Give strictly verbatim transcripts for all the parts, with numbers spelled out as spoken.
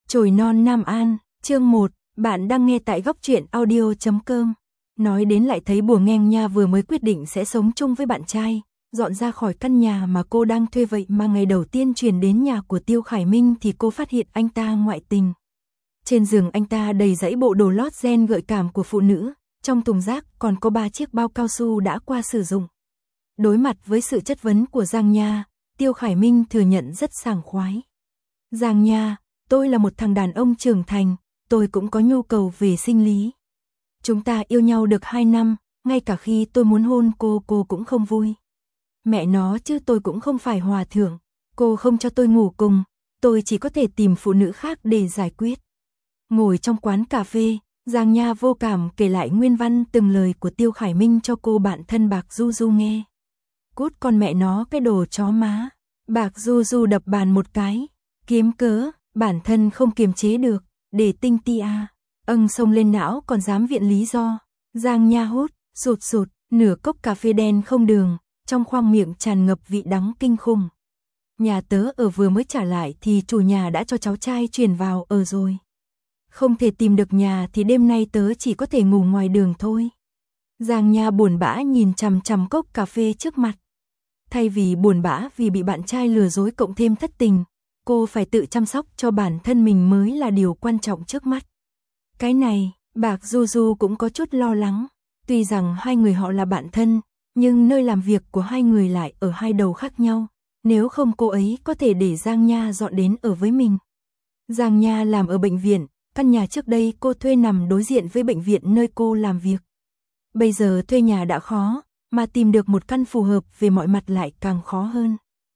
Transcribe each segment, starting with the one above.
Chồi non Nam An, chương một, bạn đang nghe tại góc truyện audio chấm com. Nói đến lại thấy Bùa Ngheng Nha vừa mới quyết định sẽ sống chung với bạn trai, dọn ra khỏi căn nhà mà cô đang thuê, vậy mà ngày đầu tiên chuyển đến nhà của Tiêu Khải Minh thì cô phát hiện anh ta ngoại tình. Trên giường anh ta đầy dãy bộ đồ lót gen gợi cảm của phụ nữ, trong thùng rác còn có ba chiếc bao cao su đã qua sử dụng. Đối mặt với sự chất vấn của Giang Nha, Tiêu Khải Minh thừa nhận rất sảng khoái. Giang Nha, tôi là một thằng đàn ông trưởng thành, tôi cũng có nhu cầu về sinh lý. Chúng ta yêu nhau được hai năm, ngay cả khi tôi muốn hôn cô, cô cũng không vui. Mẹ nó chứ, tôi cũng không phải hòa thượng, cô không cho tôi ngủ cùng, tôi chỉ có thể tìm phụ nữ khác để giải quyết. Ngồi trong quán cà phê, Giang Nha vô cảm kể lại nguyên văn từng lời của Tiêu Khải Minh cho cô bạn thân Bạc Du Du nghe. Cút con mẹ nó cái đồ chó má. Bạc Du Du đập bàn một cái, kiếm cớ, bản thân không kiềm chế được, để tinh ti à. Âng xông lên não còn dám viện lý do. Giang Nha hút, sụt sụt, nửa cốc cà phê đen không đường, trong khoang miệng tràn ngập vị đắng kinh khủng. Nhà tớ ở vừa mới trả lại thì chủ nhà đã cho cháu trai chuyển vào ở rồi. Không thể tìm được nhà thì đêm nay tớ chỉ có thể ngủ ngoài đường thôi. Giang Nha buồn bã nhìn chằm chằm cốc cà phê trước mặt. Thay vì buồn bã vì bị bạn trai lừa dối cộng thêm thất tình, cô phải tự chăm sóc cho bản thân mình mới là điều quan trọng trước mắt. Cái này, Bạc Du Du cũng có chút lo lắng. Tuy rằng hai người họ là bạn thân, nhưng nơi làm việc của hai người lại ở hai đầu khác nhau. Nếu không cô ấy có thể để Giang Nha dọn đến ở với mình. Giang Nha làm ở bệnh viện, căn nhà trước đây cô thuê nằm đối diện với bệnh viện nơi cô làm việc. Bây giờ thuê nhà đã khó, mà tìm được một căn phù hợp về mọi mặt lại càng khó hơn.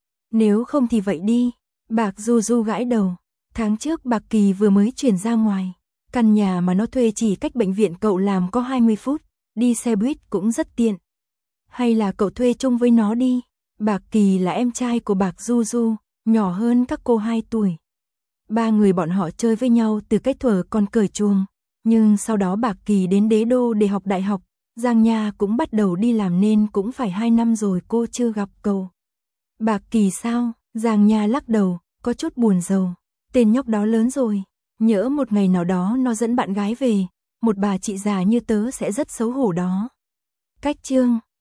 Nếu không thì vậy đi. Bạc Du Du gãi đầu. Tháng trước Bạc Kỳ vừa mới chuyển ra ngoài. Căn nhà mà nó thuê chỉ cách bệnh viện cậu làm có hai mươi phút, đi xe buýt cũng rất tiện. Hay là cậu thuê chung với nó đi. Bạc Kỳ là em trai của Bạc Du Du, nhỏ hơn các cô hai tuổi. Ba người bọn họ chơi với nhau từ cái thuở còn cởi chuồng. Nhưng sau đó Bạc Kỳ đến Đế Đô để học đại học, Giang Nha cũng bắt đầu đi làm nên cũng phải hai năm rồi cô chưa gặp cậu. Bạc Kỳ sao? Giang Nha lắc đầu, có chút buồn rầu. Tên nhóc đó lớn rồi, nhỡ một ngày nào đó nó dẫn bạn gái về, một bà chị già như tớ sẽ rất xấu hổ đó. Cách chương